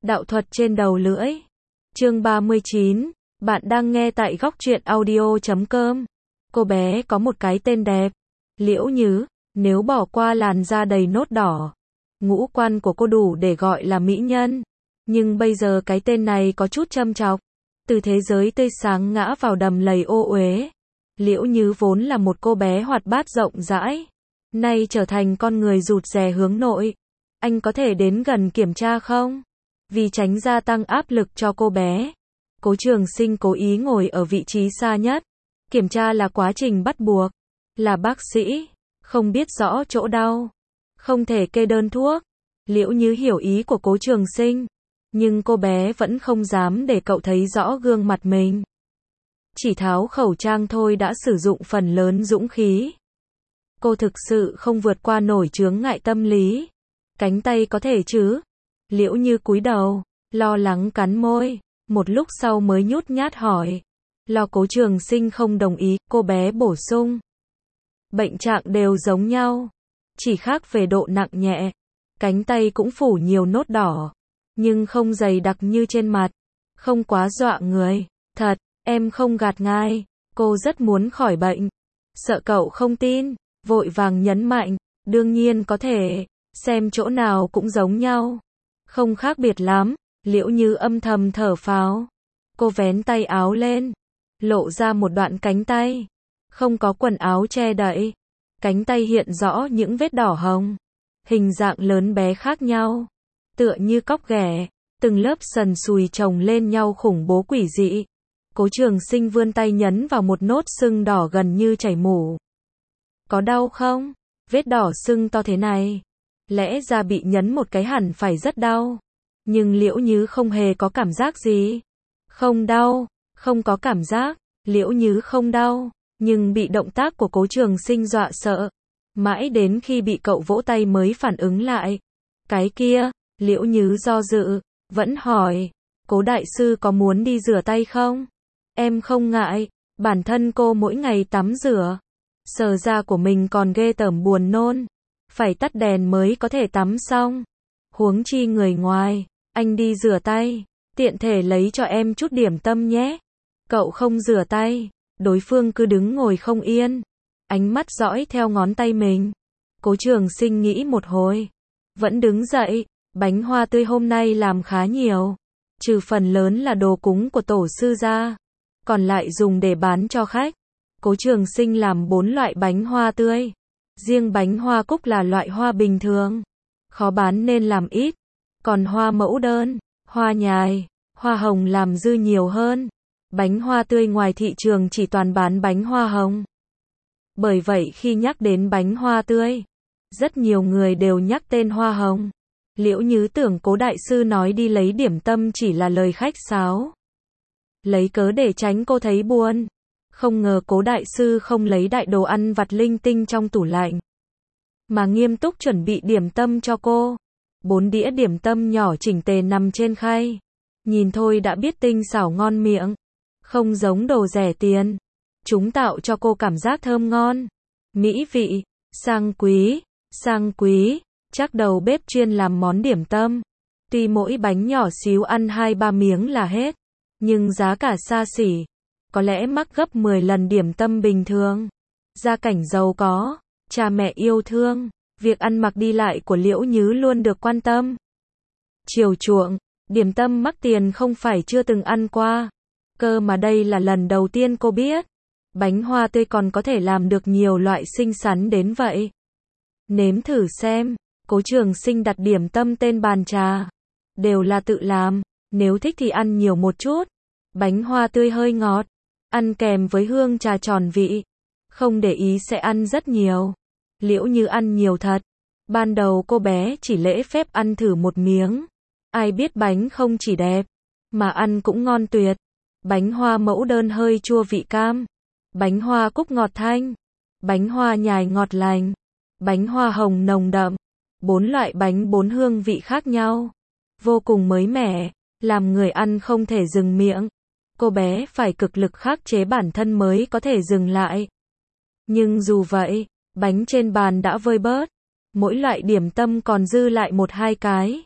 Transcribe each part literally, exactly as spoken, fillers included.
Đạo thuật trên đầu lưỡi. Chương ba mươi chín. Bạn đang nghe tại góc truyện audio chấm com. Cô bé có một cái tên đẹp. Liễu Nhứ. Nếu bỏ qua làn da đầy nốt đỏ, ngũ quan của cô đủ để gọi là mỹ nhân. Nhưng bây giờ cái tên này có chút châm chọc. Từ thế giới tươi sáng ngã vào đầm lầy ô uế. Liễu Nhứ vốn là một cô bé hoạt bát rộng rãi, nay trở thành con người rụt rè hướng nội. Anh có thể đến gần kiểm tra không? Vì tránh gia tăng áp lực cho cô bé, Cố Trường Sinh cố ý ngồi ở vị trí xa nhất. Kiểm tra là quá trình bắt buộc. Là bác sĩ, không biết rõ chỗ đau, không thể kê đơn thuốc. Liễu Nhứ hiểu ý của Cố Trường Sinh, nhưng cô bé vẫn không dám để cậu thấy rõ gương mặt mình. Chỉ tháo khẩu trang thôi đã sử dụng phần lớn dũng khí. Cô thực sự không vượt qua nổi chướng ngại tâm lý. Cánh tay có thể chứ? Liễu Như cúi đầu, lo lắng cắn môi, một lúc sau mới nhút nhát hỏi. Lo Cố Trường Sinh không đồng ý, cô bé bổ sung. Bệnh trạng đều giống nhau, chỉ khác về độ nặng nhẹ. Cánh tay cũng phủ nhiều nốt đỏ, nhưng không dày đặc như trên mặt, không quá dọa người. Thật, em không gạt ngài, cô rất muốn khỏi bệnh. Sợ cậu không tin, vội vàng nhấn mạnh, đương nhiên có thể, xem chỗ nào cũng giống nhau. Không khác biệt lắm. Liễu Như âm thầm thở phào. Cô vén tay áo lên, lộ ra một đoạn cánh tay, không có quần áo che đậy. Cánh tay hiện rõ những vết đỏ hồng, hình dạng lớn bé khác nhau, tựa như cóc ghẻ, từng lớp sần sùi chồng lên nhau khủng bố quỷ dị. Cố Trường Sinh vươn tay nhấn vào một nốt sưng đỏ gần như chảy mủ. Có đau không? Vết đỏ sưng to thế này, lẽ ra bị nhấn một cái hẳn phải rất đau. Nhưng Liễu Nhứ không hề có cảm giác gì. Không đau, không có cảm giác. Liễu Nhứ không đau, nhưng bị động tác của Cố Trường Sinh dọa sợ. Mãi đến khi bị cậu vỗ tay mới phản ứng lại. Cái kia, Liễu Nhứ do dự, vẫn hỏi, Cố đại sư có muốn đi rửa tay không? Em không ngại, bản thân cô mỗi ngày tắm rửa. Sờ da của mình còn ghê tởm buồn nôn. Phải tắt đèn mới có thể tắm xong. Huống chi người ngoài, anh đi rửa tay, tiện thể lấy cho em chút điểm tâm nhé. Cậu không rửa tay, đối phương cứ đứng ngồi không yên, ánh mắt dõi theo ngón tay mình. Cố Trường Sinh nghĩ một hồi, vẫn đứng dậy. Bánh hoa tươi hôm nay làm khá nhiều, trừ phần lớn là đồ cúng của tổ sư ra, còn lại dùng để bán cho khách. Cố Trường Sinh làm bốn loại bánh hoa tươi. Riêng bánh hoa cúc là loại hoa bình thường, khó bán nên làm ít. Còn hoa mẫu đơn, hoa nhài, hoa hồng làm dư nhiều hơn. Bánh hoa tươi ngoài thị trường chỉ toàn bán bánh hoa hồng. Bởi vậy khi nhắc đến bánh hoa tươi, rất nhiều người đều nhắc tên hoa hồng. Liễu Nhứ tưởng Cố đại sư nói đi lấy điểm tâm chỉ là lời khách sáo, lấy cớ để tránh cô thấy buồn. Không ngờ Cố đại sư không lấy đại đồ ăn vặt linh tinh trong tủ lạnh, mà nghiêm túc chuẩn bị điểm tâm cho cô. Bốn đĩa điểm tâm nhỏ chỉnh tề nằm trên khay, nhìn thôi đã biết tinh xảo ngon miệng, không giống đồ rẻ tiền. Chúng tạo cho cô cảm giác thơm ngon, mỹ vị, sang quý, sang quý. Chắc đầu bếp chuyên làm món điểm tâm. Tuy mỗi bánh nhỏ xíu ăn hai ba miếng là hết, nhưng giá cả xa xỉ, có lẽ mắc gấp mười lần điểm tâm bình thường. Gia cảnh giàu có, cha mẹ yêu thương, việc ăn mặc đi lại của Liễu Nhứ luôn được quan tâm, chiều chuộng. Điểm tâm mắc tiền không phải chưa từng ăn qua, cơ mà đây là lần đầu tiên cô biết bánh hoa tươi còn có thể làm được nhiều loại xinh xắn đến vậy. Nếm thử xem. Cố Trường Sinh đặt điểm tâm tên bàn trà, đều là tự làm, nếu thích thì ăn nhiều một chút. Bánh hoa tươi hơi ngọt, ăn kèm với hương trà tròn vị, không để ý sẽ ăn rất nhiều. Liễu Như ăn nhiều thật. Ban đầu cô bé chỉ lễ phép ăn thử một miếng, ai biết bánh không chỉ đẹp, mà ăn cũng ngon tuyệt. Bánh hoa mẫu đơn hơi chua vị cam, bánh hoa cúc ngọt thanh, bánh hoa nhài ngọt lành, bánh hoa hồng nồng đậm. Bốn loại bánh bốn hương vị khác nhau, vô cùng mới mẻ, làm người ăn không thể dừng miệng. Cô bé phải cực lực khắc chế bản thân mới có thể dừng lại. Nhưng dù vậy, bánh trên bàn đã vơi bớt, mỗi loại điểm tâm còn dư lại một hai cái.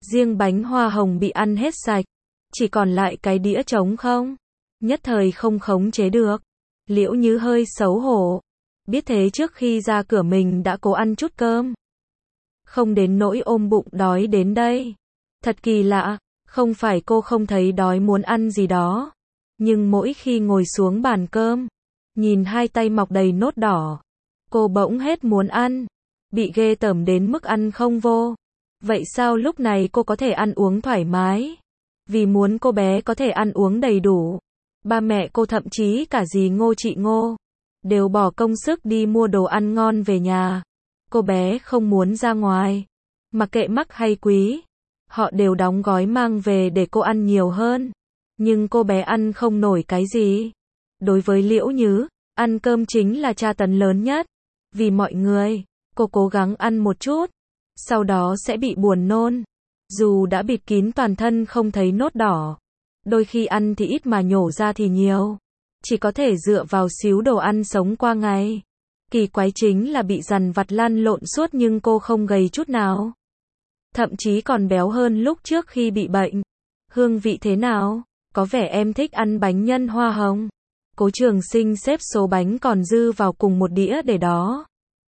Riêng bánh hoa hồng bị ăn hết sạch, chỉ còn lại cái đĩa trống không. Nhất thời không khống chế được. Liễu Nhứ hơi xấu hổ. Biết thế trước khi ra cửa mình đã cố ăn chút cơm. Không đến nỗi ôm bụng đói đến đây. Thật kỳ lạ, không phải cô không thấy đói muốn ăn gì đó. Nhưng mỗi khi ngồi xuống bàn cơm, nhìn hai tay mọc đầy nốt đỏ, cô bỗng hết muốn ăn. Bị ghê tởm đến mức ăn không vô. Vậy sao lúc này cô có thể ăn uống thoải mái? Vì muốn cô bé có thể ăn uống đầy đủ. Ba mẹ cô thậm chí cả dì Ngô chị Ngô đều bỏ công sức đi mua đồ ăn ngon về nhà. Cô bé không muốn ra ngoài. Mặc kệ mắc hay quý, họ đều đóng gói mang về để cô ăn nhiều hơn. Nhưng cô bé ăn không nổi cái gì. Đối với Liễu Nhứ, ăn cơm chính là tra tấn lớn nhất. Vì mọi người, cô cố gắng ăn một chút, sau đó sẽ bị buồn nôn. Dù đã bịt kín toàn thân không thấy nốt đỏ. Đôi khi ăn thì ít mà nhổ ra thì nhiều. Chỉ có thể dựa vào xíu đồ ăn sống qua ngày. Kỳ quái chính là bị dằn vặt lăn lộn suốt nhưng cô không gầy chút nào. Thậm chí còn béo hơn lúc trước khi bị bệnh. Hương vị thế nào? Có vẻ em thích ăn bánh nhân hoa hồng. Cố Trường Sinh xếp số bánh còn dư vào cùng một đĩa để đó.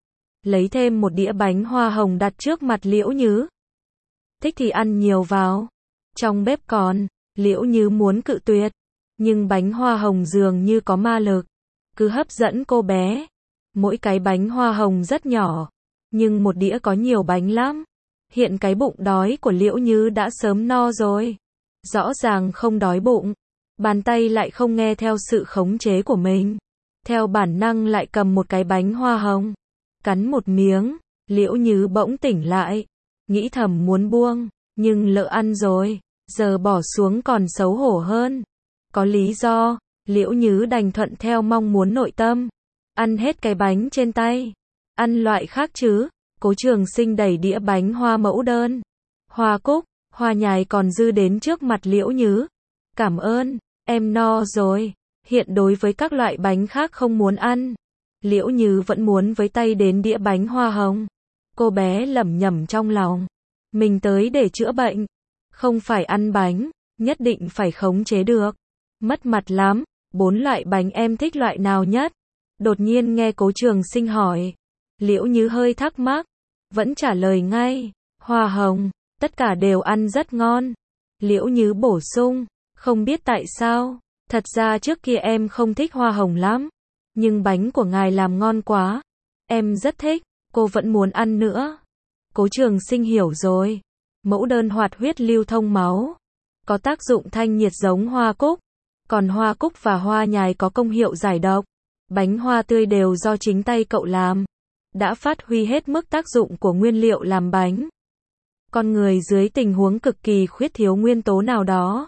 Lấy thêm một đĩa bánh hoa hồng đặt trước mặt Liễu Nhứ. Thích thì ăn nhiều vào. Trong bếp còn, Liễu Nhứ muốn cự tuyệt. Nhưng bánh hoa hồng dường như có ma lực. Cứ hấp dẫn cô bé. Mỗi cái bánh hoa hồng rất nhỏ. Nhưng một đĩa có nhiều bánh lắm. Hiện cái bụng đói của Liễu Nhứ đã sớm no rồi. Rõ ràng không đói bụng. Bàn tay lại không nghe theo sự khống chế của mình. Theo bản năng lại cầm một cái bánh hoa hồng. Cắn một miếng, Liễu Nhứ bỗng tỉnh lại. Nghĩ thầm muốn buông, nhưng lỡ ăn rồi. Giờ bỏ xuống còn xấu hổ hơn. Có lý do, Liễu Nhứ đành thuận theo mong muốn nội tâm. Ăn hết cái bánh trên tay. Ăn loại khác chứ. Cố Trường Sinh đẩy đĩa bánh hoa mẫu đơn. Hoa cúc, hoa nhài còn dư đến trước mặt Liễu Nhứ. Cảm ơn, em no rồi. Hiện đối với các loại bánh khác không muốn ăn. Liễu Nhứ vẫn muốn với tay đến đĩa bánh hoa hồng. Cô bé lẩm nhẩm trong lòng. Mình tới để chữa bệnh. Không phải ăn bánh, nhất định phải khống chế được. Mất mặt lắm, bốn loại bánh em thích loại nào nhất? Đột nhiên nghe Cố Trường Sinh hỏi. Liễu Nhứ hơi thắc mắc. Vẫn trả lời ngay. Hoa hồng, tất cả đều ăn rất ngon. Liễu Nhứ bổ sung. Không biết tại sao, thật ra trước kia em không thích hoa hồng lắm. Nhưng bánh của ngài làm ngon quá. Em rất thích, cô vẫn muốn ăn nữa. Cố Trường Sinh hiểu rồi. Mẫu đơn hoạt huyết lưu thông máu. Có tác dụng thanh nhiệt giống hoa cúc. Còn hoa cúc và hoa nhài có công hiệu giải độc. Bánh hoa tươi đều do chính tay cậu làm. Đã phát huy hết mức tác dụng của nguyên liệu làm bánh. Con người dưới tình huống cực kỳ khuyết thiếu nguyên tố nào đó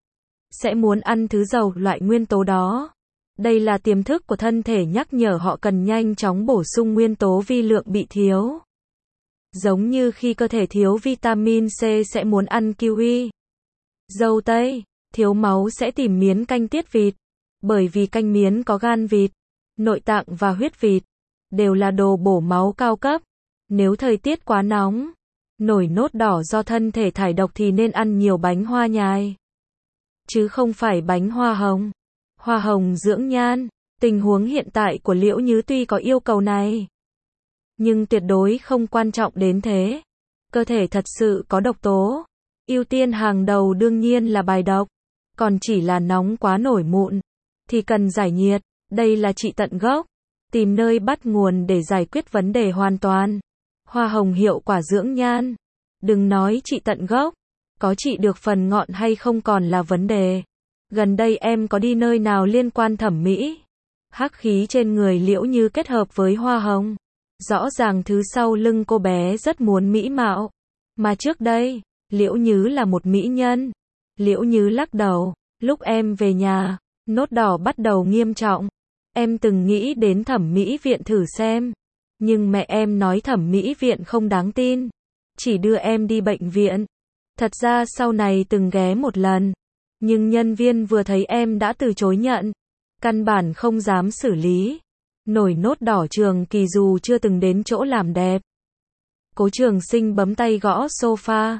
sẽ muốn ăn thứ giàu loại nguyên tố đó. Đây là tiềm thức của thân thể nhắc nhở họ cần nhanh chóng bổ sung nguyên tố vi lượng bị thiếu. Giống như khi cơ thể thiếu vitamin C sẽ muốn ăn kiwi, dâu tây, thiếu máu sẽ tìm miến canh tiết vịt. Bởi vì canh miến có gan vịt, nội tạng và huyết vịt, đều là đồ bổ máu cao cấp. Nếu thời tiết quá nóng, nổi nốt đỏ do thân thể thải độc thì nên ăn nhiều bánh hoa nhài. Chứ không phải bánh hoa hồng. Hoa hồng dưỡng nhan. Tình huống hiện tại của Liễu Nhứ tuy có yêu cầu này, nhưng tuyệt đối không quan trọng đến thế. Cơ thể thật sự có độc tố. Ưu tiên hàng đầu đương nhiên là bài độc. Còn chỉ là nóng quá nổi mụn, thì cần giải nhiệt. Đây là trị tận gốc. Tìm nơi bắt nguồn để giải quyết vấn đề hoàn toàn. Hoa hồng hiệu quả dưỡng nhan. Đừng nói trị tận gốc. Có trị được phần ngọn hay không còn là vấn đề. Gần đây em có đi nơi nào liên quan thẩm mỹ? Hắc khí trên người Liễu Nhứ kết hợp với hoa hồng. Rõ ràng thứ sau lưng cô bé rất muốn mỹ mạo. Mà trước đây, Liễu Nhứ là một mỹ nhân. Liễu Nhứ lắc đầu. Lúc em về nhà, nốt đỏ bắt đầu nghiêm trọng. Em từng nghĩ đến thẩm mỹ viện thử xem. Nhưng mẹ em nói thẩm mỹ viện không đáng tin. Chỉ đưa em đi bệnh viện. Thật ra sau này từng ghé một lần. Nhưng nhân viên vừa thấy em đã từ chối nhận. Căn bản không dám xử lý. Nổi nốt đỏ Trường Kỳ dù chưa từng đến chỗ làm đẹp. Cố Trường Sinh bấm tay gõ sofa.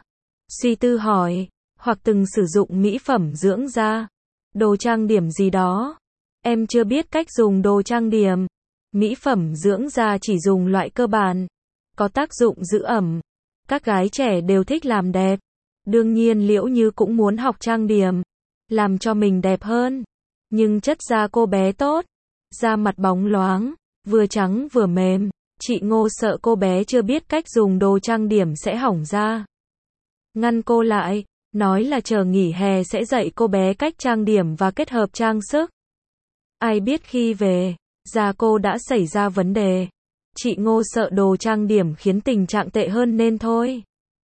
Suy tư hỏi, hoặc từng sử dụng mỹ phẩm dưỡng da, đồ trang điểm gì đó. Em chưa biết cách dùng đồ trang điểm. Mỹ phẩm dưỡng da chỉ dùng loại cơ bản, có tác dụng giữ ẩm. Các gái trẻ đều thích làm đẹp. Đương nhiên Liễu Như cũng muốn học trang điểm, làm cho mình đẹp hơn. Nhưng chất da cô bé tốt, da mặt bóng loáng, vừa trắng vừa mềm. Chị Ngô sợ cô bé chưa biết cách dùng đồ trang điểm sẽ hỏng da. Ngăn cô lại, nói là chờ nghỉ hè sẽ dạy cô bé cách trang điểm và kết hợp trang sức. Ai biết khi về, da cô đã xảy ra vấn đề. Chị Ngô sợ đồ trang điểm khiến tình trạng tệ hơn nên thôi.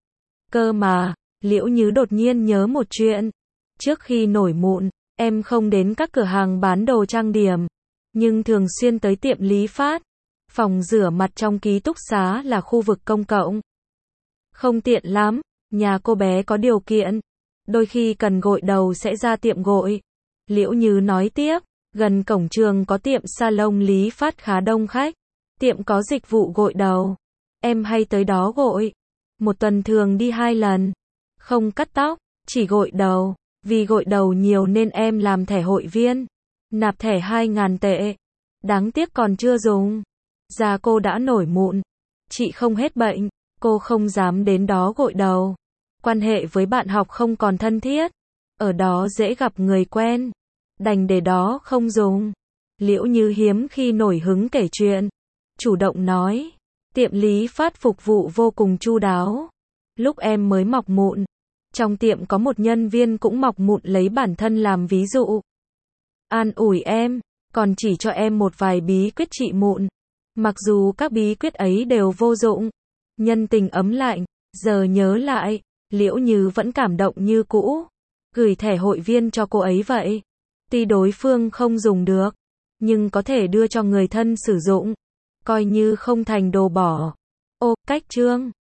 Cơ mà, Liễu Như đột nhiên nhớ một chuyện. Trước khi nổi mụn, em không đến các cửa hàng bán đồ trang điểm, nhưng thường xuyên tới tiệm lý phát. Phòng rửa mặt trong ký túc xá là khu vực công cộng. Không tiện lắm, nhà cô bé có điều kiện. Đôi khi cần gội đầu sẽ ra tiệm gội. Liễu Như nói tiếp, gần cổng trường có tiệm salon lý phát khá đông khách. Tiệm có dịch vụ gội đầu. Em hay tới đó gội. Một tuần thường đi hai lần. Không cắt tóc, chỉ gội đầu. Vì gội đầu nhiều nên em làm thẻ hội viên. Nạp thẻ hai ngàn tệ. Đáng tiếc còn chưa dùng. Da cô đã nổi mụn. Chị không hết bệnh. Cô không dám đến đó gội đầu. Quan hệ với bạn học không còn thân thiết. Ở đó dễ gặp người quen. Đành để đó không dùng. Liễu Như hiếm khi nổi hứng kể chuyện. Chủ động nói. Tiệm lý phát phục vụ vô cùng chu đáo. Lúc em mới mọc mụn, trong tiệm có một nhân viên cũng mọc mụn lấy bản thân làm ví dụ. An ủi em, còn chỉ cho em một vài bí quyết trị mụn. Mặc dù các bí quyết ấy đều vô dụng. Nhân tình ấm lạnh, giờ nhớ lại, Liễu Như vẫn cảm động như cũ. Gửi thẻ hội viên cho cô ấy vậy. Tuy đối phương không dùng được, nhưng có thể đưa cho người thân sử dụng. Coi như không thành đồ bỏ. Ô, cách chương.